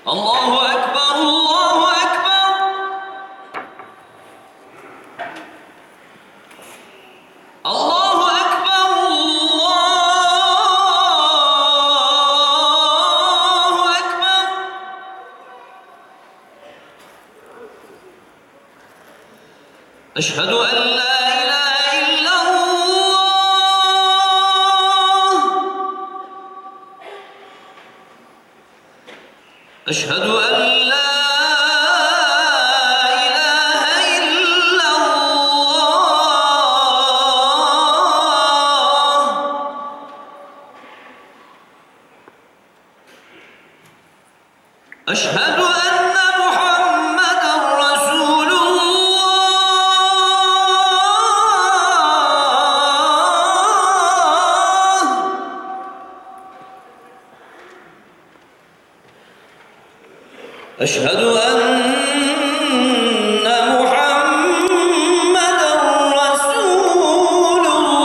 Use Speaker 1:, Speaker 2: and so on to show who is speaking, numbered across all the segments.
Speaker 1: الله أكبر الله أكبر. الله أكبر الله أكبر. أشهد أن لا إله إلا الله. أشهد أن لا إله إلا الله. أشهد أن محمدًا رسول الله. أشهد أن محمدًا رسول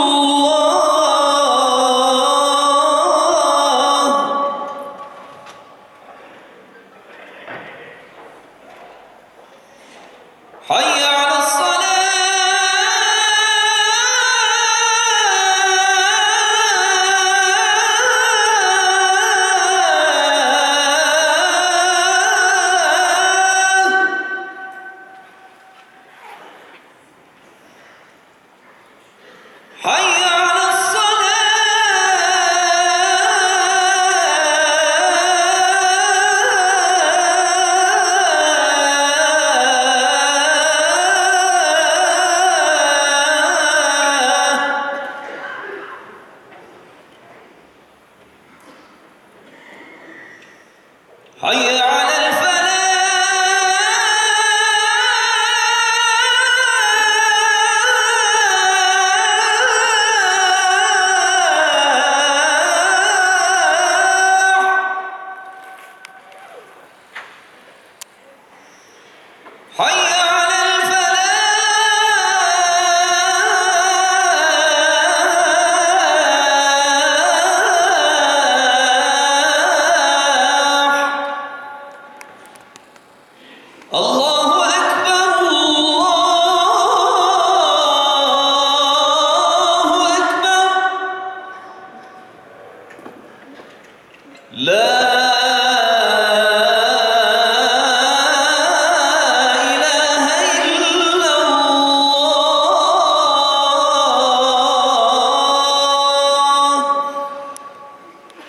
Speaker 1: الله. حي على حي على حي على حي على الفلاح. الله أكبر الله أكبر. لا